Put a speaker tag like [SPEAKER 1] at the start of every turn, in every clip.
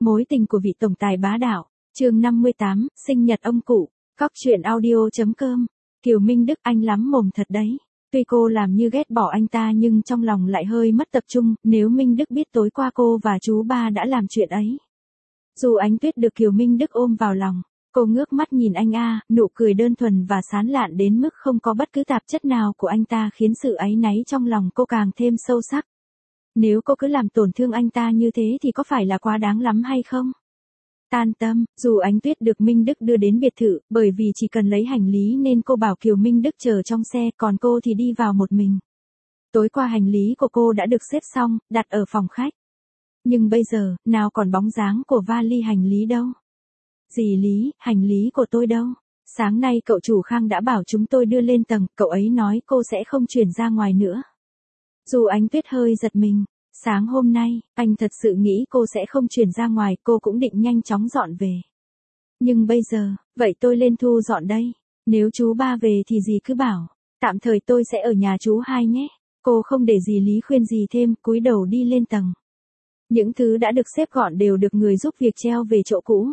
[SPEAKER 1] Mối tình của vị tổng tài bá đạo, chương 58, sinh nhật ông cụ, Cóc truyện audio.com. Kiều Minh Đức, anh lắm mồm thật đấy. Tuy cô làm như ghét bỏ anh ta nhưng trong lòng lại hơi mất tập trung, nếu Minh Đức biết tối qua cô và chú ba đã làm chuyện ấy. Dù Ánh Tuyết được Kiều Minh Đức ôm vào lòng, cô ngước mắt nhìn anh nụ cười đơn thuần và sán lạn đến mức không có bất cứ tạp chất nào của anh ta khiến sự áy náy trong lòng cô càng thêm sâu sắc. Nếu cô cứ làm tổn thương anh ta như thế thì có phải là quá đáng lắm hay không? Tan tâm, dù Ánh Tuyết được Minh Đức đưa đến biệt thự, bởi vì chỉ cần lấy hành lý nên cô bảo Kiều Minh Đức chờ trong xe, còn cô thì đi vào một mình. Tối qua hành lý của cô đã được xếp xong, đặt ở phòng khách. Nhưng bây giờ, nào còn bóng dáng của vali hành lý đâu. Dì Lý, hành lý của tôi đâu? Sáng nay cậu chủ Khang đã bảo chúng tôi đưa lên tầng, cậu ấy nói cô sẽ không chuyển ra ngoài nữa. Dù Ánh Tuyết hơi giật mình, sáng hôm nay, anh thật sự nghĩ cô sẽ không chuyển ra ngoài, cô cũng định nhanh chóng dọn về. Nhưng bây giờ, vậy tôi lên thu dọn đây. Nếu chú ba về thì dì cứ bảo, tạm thời tôi sẽ ở nhà chú hai nhé. Cô không để dì Lý khuyên gì thêm, cúi đầu đi lên tầng. Những thứ đã được xếp gọn đều được người giúp việc treo về chỗ cũ.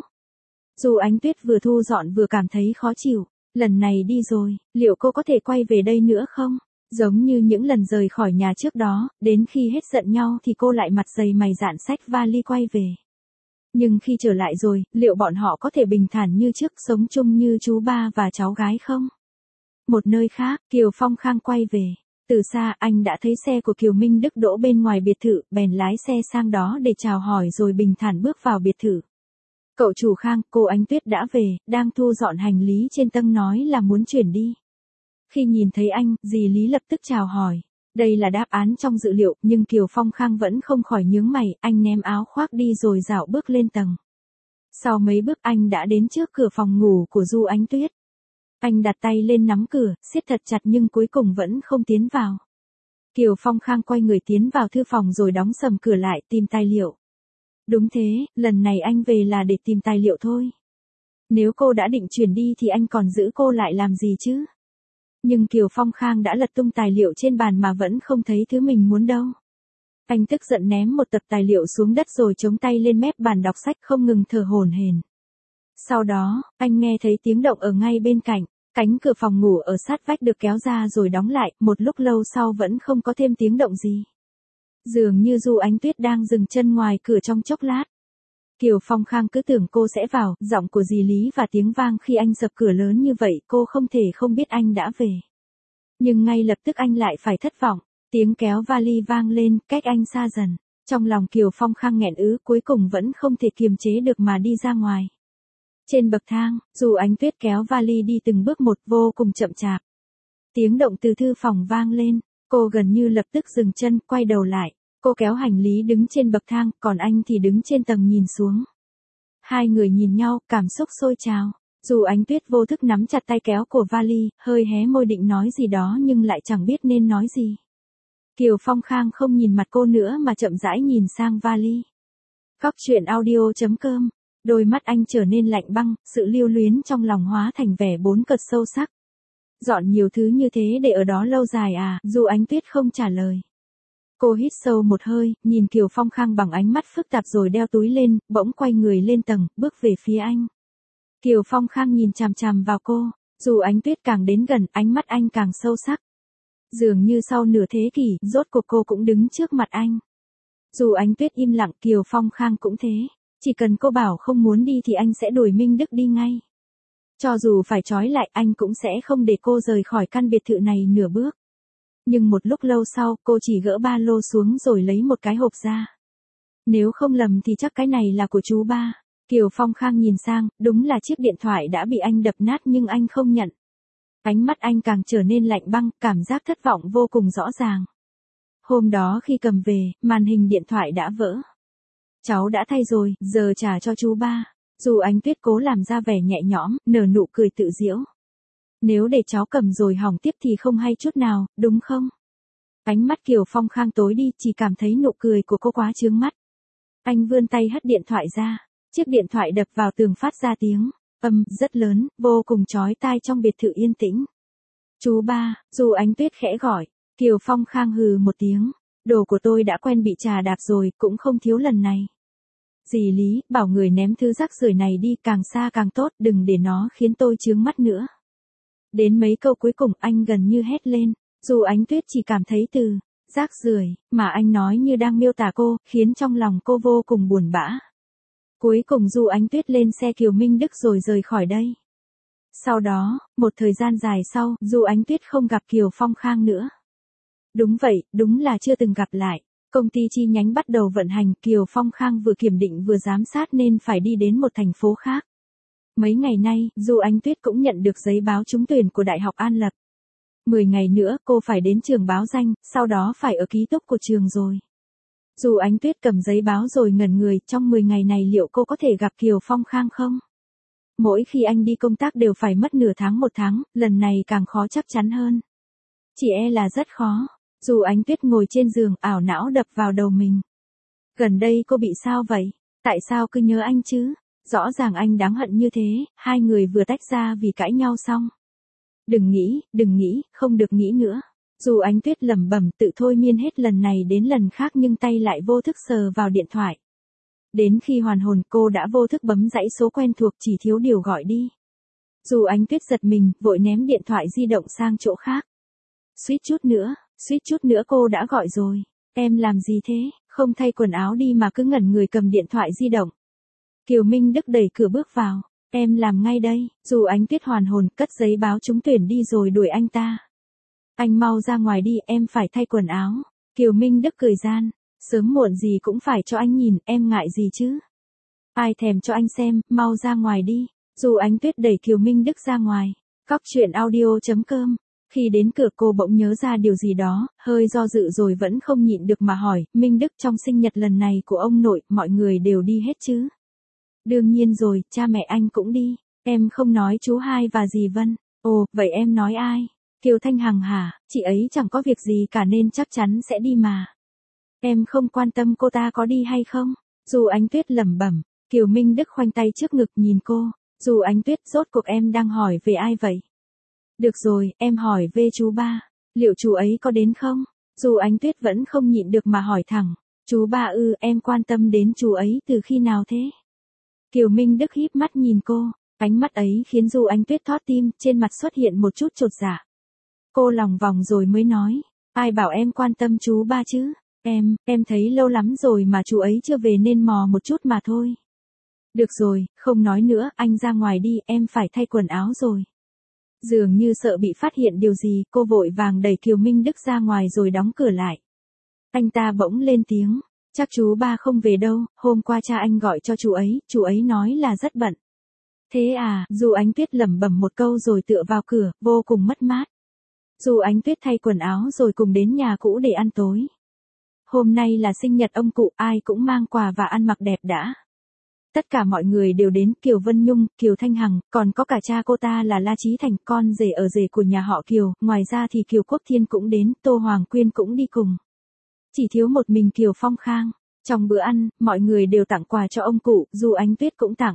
[SPEAKER 1] Dù Ánh Tuyết vừa thu dọn vừa cảm thấy khó chịu, lần này đi rồi, liệu cô có thể quay về đây nữa không? Giống như những lần rời khỏi nhà trước đó, đến khi hết giận nhau thì cô lại mặt dày mày dạn xách vali quay về. Nhưng khi trở lại rồi, liệu bọn họ có thể bình thản như trước, sống chung như chú ba và cháu gái không? Một nơi khác, Kiều Phong Khang quay về. Từ xa anh đã thấy xe của Kiều Minh Đức đỗ bên ngoài biệt thự, bèn lái xe sang đó để chào hỏi rồi bình thản bước vào biệt thự. Cậu chủ Khang, cô Ánh Tuyết đã về, đang thu dọn hành lý trên tầng nói là muốn chuyển đi. Khi nhìn thấy anh, dì Lý lập tức chào hỏi. Đây là đáp án trong dự liệu, nhưng Kiều Phong Khang vẫn không khỏi nhướng mày, anh ném áo khoác đi rồi dạo bước lên tầng. Sau mấy bước anh đã đến trước cửa phòng ngủ của Du Ánh Tuyết. Anh đặt tay lên nắm cửa, siết thật chặt nhưng cuối cùng vẫn không tiến vào. Kiều Phong Khang quay người tiến vào thư phòng rồi đóng sầm cửa lại, tìm tài liệu. Đúng thế, lần này anh về là để tìm tài liệu thôi. Nếu cô đã định chuyển đi thì anh còn giữ cô lại làm gì chứ? Nhưng Kiều Phong Khang đã lật tung tài liệu trên bàn mà vẫn không thấy thứ mình muốn đâu. Anh tức giận ném một tập tài liệu xuống đất rồi chống tay lên mép bàn đọc sách không ngừng thở hổn hển. Sau đó, anh nghe thấy tiếng động ở ngay bên cạnh, cánh cửa phòng ngủ ở sát vách được kéo ra rồi đóng lại, một lúc lâu sau vẫn không có thêm tiếng động gì. Dường như Du Ánh Tuyết đang dừng chân ngoài cửa trong chốc lát. Kiều Phong Khang cứ tưởng cô sẽ vào, giọng của dì Lý và tiếng vang khi anh dập cửa lớn như vậy, cô không thể không biết anh đã về. Nhưng ngay lập tức anh lại phải thất vọng, tiếng kéo vali vang lên, cách anh xa dần. Trong lòng Kiều Phong Khang nghẹn cuối cùng vẫn không thể kiềm chế được mà đi ra ngoài. Trên bậc thang, dù Ánh Tuyết kéo vali đi từng bước một vô cùng chậm chạp. Tiếng động từ thư phòng vang lên, cô gần như lập tức dừng chân, quay đầu lại. Cô kéo hành lý đứng trên bậc thang, còn anh thì đứng trên tầng nhìn xuống. Hai người nhìn nhau, cảm xúc sôi trào. Dù Ánh Tuyết vô thức nắm chặt tay kéo của vali, hơi hé môi định nói gì đó nhưng lại chẳng biết nên nói gì. Kiều Phong Khang không nhìn mặt cô nữa mà chậm rãi nhìn sang vali. Cóc truyện audio.com. Đôi mắt anh trở nên lạnh băng, sự lưu luyến trong lòng hóa thành vẻ bốn cợt sâu sắc. Dọn nhiều thứ như thế để ở đó lâu dài à? Dù Ánh Tuyết không trả lời. Cô hít sâu một hơi, nhìn Kiều Phong Khang bằng ánh mắt phức tạp rồi đeo túi lên, bỗng quay người lên tầng, bước về phía anh. Kiều Phong Khang nhìn chằm chằm vào cô, dù Ánh Tuyết càng đến gần, ánh mắt anh càng sâu sắc. Dường như sau nửa thế kỷ, rốt cuộc cô cũng đứng trước mặt anh. Dù Ánh Tuyết im lặng, Kiều Phong Khang cũng thế. Chỉ cần cô bảo không muốn đi thì anh sẽ đuổi Minh Đức đi ngay. Cho dù phải trói lại, anh cũng sẽ không để cô rời khỏi căn biệt thự này nửa bước. Nhưng một lúc lâu sau, cô chỉ gỡ ba lô xuống rồi lấy một cái hộp ra. Nếu không lầm thì chắc cái này là của chú ba. Kiều Phong Khang nhìn sang, đúng là chiếc điện thoại đã bị anh đập nát nhưng anh không nhận. Ánh mắt anh càng trở nên lạnh băng, cảm giác thất vọng vô cùng rõ ràng. Hôm đó khi cầm về, màn hình điện thoại đã vỡ. Cháu đã thay rồi, giờ trả cho chú ba. Dù Ánh Tuyết cố làm ra vẻ nhẹ nhõm, nở nụ cười tự giễu. Nếu để cháu cầm rồi hỏng tiếp thì không hay chút nào, đúng không? Ánh mắt Kiều Phong Khang tối đi, chỉ cảm thấy nụ cười của cô quá chướng mắt. Anh vươn tay hất điện thoại ra. Chiếc điện thoại đập vào tường phát ra tiếng âm rất lớn, vô cùng chói tai trong biệt thự yên tĩnh. Chú ba, dù Ánh Tuyết khẽ gọi, Kiều Phong Khang hừ một tiếng. Đồ của tôi đã quen bị trà đạp rồi, cũng không thiếu lần này. Dì Lý, bảo người ném thứ rác rưởi này đi, càng xa càng tốt, đừng để nó khiến tôi chướng mắt nữa. Đến mấy câu cuối cùng anh gần như hét lên, dù Ánh Tuyết chỉ cảm thấy từ rác rưởi mà anh nói như đang miêu tả cô, khiến trong lòng cô vô cùng buồn bã. Cuối cùng Du Ánh Tuyết lên xe Kiều Minh Đức rồi rời khỏi đây. Sau đó, một thời gian dài sau, Du Ánh Tuyết không gặp Kiều Phong Khang nữa. Đúng vậy, đúng là chưa từng gặp lại. Công ty chi nhánh bắt đầu vận hành, Kiều Phong Khang vừa kiểm định vừa giám sát nên phải đi đến một thành phố khác. Mấy ngày nay, Du Ánh Tuyết cũng nhận được giấy báo trúng tuyển của Đại học An Lập. 10 ngày nữa cô phải đến trường báo danh, sau đó phải ở ký túc của trường rồi. Du Ánh Tuyết cầm giấy báo rồi ngẩn người, trong 10 ngày này liệu cô có thể gặp Kiều Phong Khang không? Mỗi khi anh đi công tác đều phải mất nửa tháng một tháng, lần này càng khó chắc chắn hơn. Chỉ e là rất khó. Du Ánh Tuyết ngồi trên giường, ảo não đập vào đầu mình. Gần đây cô bị sao vậy? Tại sao cứ nhớ anh chứ? Rõ ràng anh đáng hận như thế, hai người vừa tách ra vì cãi nhau xong. Đừng nghĩ, không được nghĩ nữa. Du Ánh Tuyết lẩm bẩm tự thôi miên hết lần này đến lần khác nhưng tay lại vô thức sờ vào điện thoại. Đến khi hoàn hồn cô đã vô thức bấm dãy số quen thuộc, chỉ thiếu điều gọi đi. Du Ánh Tuyết giật mình, vội ném điện thoại di động sang chỗ khác. Suýt chút nữa cô đã gọi rồi. Em làm gì thế, không thay quần áo đi mà cứ ngẩn người cầm điện thoại di động. Kiều Minh Đức đẩy cửa bước vào. Em làm ngay đây. Du Ánh Tuyết hoàn hồn, cất giấy báo trúng tuyển đi rồi đuổi anh ta. Anh mau ra ngoài đi, em phải thay quần áo. Kiều Minh Đức cười gian. Sớm muộn gì cũng phải cho anh nhìn, em ngại gì chứ? Ai thèm cho anh xem, mau ra ngoài đi. Du Ánh Tuyết đẩy Kiều Minh Đức ra ngoài. Cóc truyện audio.com. Khi đến cửa cô bỗng nhớ ra điều gì đó, hơi do dự rồi vẫn không nhịn được mà hỏi, Minh Đức trong sinh nhật lần này của ông nội, mọi người đều đi hết chứ? Đương nhiên rồi, cha mẹ anh cũng đi. Em không nói chú Hai và dì Vân. Ồ, vậy em nói ai? Kiều Thanh Hằng hả? Chị ấy chẳng có việc gì cả nên chắc chắn sẽ đi mà. Em không quan tâm cô ta có đi hay không? Du Ánh Tuyết lẩm bẩm. Kiều Minh Đức khoanh tay trước ngực nhìn cô. Du Ánh Tuyết, rốt cuộc em đang hỏi về ai vậy? Được rồi, em hỏi về chú ba. Liệu chú ấy có đến không? Du Ánh Tuyết vẫn không nhịn được mà hỏi thẳng. Chú ba ư, em quan tâm đến chú ấy từ khi nào thế? Kiều Minh Đức híp mắt nhìn cô. Ánh mắt ấy khiến Du Ánh Tuyết thót tim, trên mặt xuất hiện một chút chột dạ. Cô lòng vòng rồi mới nói. Ai bảo em quan tâm chú ba chứ? Em thấy lâu lắm rồi mà chú ấy chưa về nên mò một chút mà thôi. Được rồi, không nói nữa, anh ra ngoài đi, em phải thay quần áo rồi. Dường như sợ bị phát hiện điều gì, cô vội vàng đẩy Kiều Minh Đức ra ngoài rồi đóng cửa lại. Anh ta bỗng lên tiếng, chắc chú ba không về đâu, hôm qua cha anh gọi cho chú ấy nói là rất bận. Thế à, Du Ánh Tuyết lẩm bẩm một câu rồi tựa vào cửa, vô cùng mất mát. Du Ánh Tuyết thay quần áo rồi cùng đến nhà cũ để ăn tối. Hôm nay là sinh nhật ông cụ, ai cũng mang quà và ăn mặc đẹp đã. Tất cả mọi người đều đến, Kiều Vân Nhung, Kiều Thanh Hằng, còn có cả cha cô ta là La Chí Thành, con rể ở rể của nhà họ Kiều, ngoài ra thì Kiều Quốc Thiên cũng đến, Tô Hoàng Quyên cũng đi cùng. Chỉ thiếu một mình Kiều Phong Khang. Trong bữa ăn, mọi người đều tặng quà cho ông cụ, Du Ánh Tuyết cũng tặng.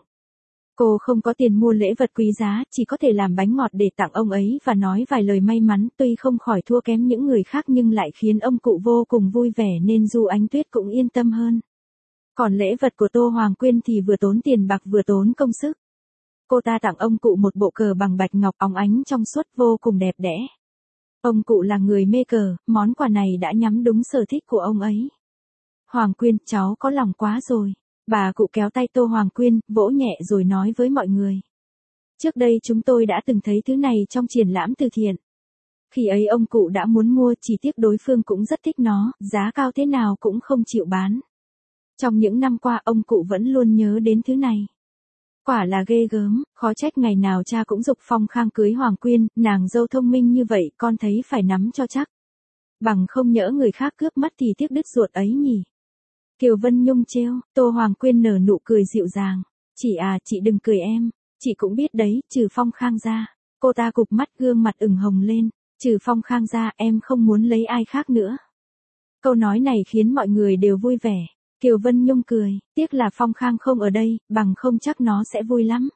[SPEAKER 1] Cô không có tiền mua lễ vật quý giá, chỉ có thể làm bánh ngọt để tặng ông ấy và nói vài lời may mắn, tuy không khỏi thua kém những người khác nhưng lại khiến ông cụ vô cùng vui vẻ nên Du Ánh Tuyết cũng yên tâm hơn. Còn lễ vật của Tô Hoàng Quyên thì vừa tốn tiền bạc vừa tốn công sức. Cô ta tặng ông cụ một bộ cờ bằng bạch ngọc óng ánh trong suốt vô cùng đẹp đẽ. Ông cụ là người mê cờ, món quà này đã nhắm đúng sở thích của ông ấy. Hoàng Quyên, cháu có lòng quá rồi. Bà cụ kéo tay Tô Hoàng Quyên, vỗ nhẹ rồi nói với mọi người. Trước đây chúng tôi đã từng thấy thứ này trong triển lãm từ thiện. Khi ấy ông cụ đã muốn mua, chỉ tiếc đối phương cũng rất thích nó, giá cao thế nào cũng không chịu bán. Trong những năm qua ông cụ vẫn luôn nhớ đến thứ này. Quả là ghê gớm, khó trách ngày nào cha cũng giục Phong Khang cưới Hoàng Quyên, nàng dâu thông minh như vậy con thấy phải nắm cho chắc. Bằng không nhỡ người khác cướp mất thì tiếc đứt ruột ấy nhỉ. Kiều Vân Nhung trêu, Tô Hoàng Quyên nở nụ cười dịu dàng. Chị đừng cười em, chị cũng biết đấy, trừ Phong Khang ra. Cô ta cụp mắt gương mặt ửng hồng lên, trừ Phong Khang ra em không muốn lấy ai khác nữa. Câu nói này khiến mọi người đều vui vẻ. Kiều Vân Nhung cười, tiếc là Phong Khang không ở đây, bằng không chắc nó sẽ vui lắm.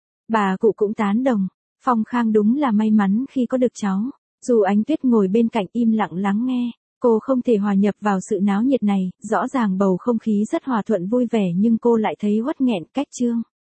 [SPEAKER 1] Bà cụ cũng tán đồng, Phong Khang đúng là may mắn khi có được cháu. Du Ánh Tuyết ngồi bên cạnh im lặng lắng nghe. Cô không thể hòa nhập vào sự náo nhiệt này, rõ ràng bầu không khí rất hòa thuận vui vẻ nhưng cô lại thấy uất nghẹn. Cách Trương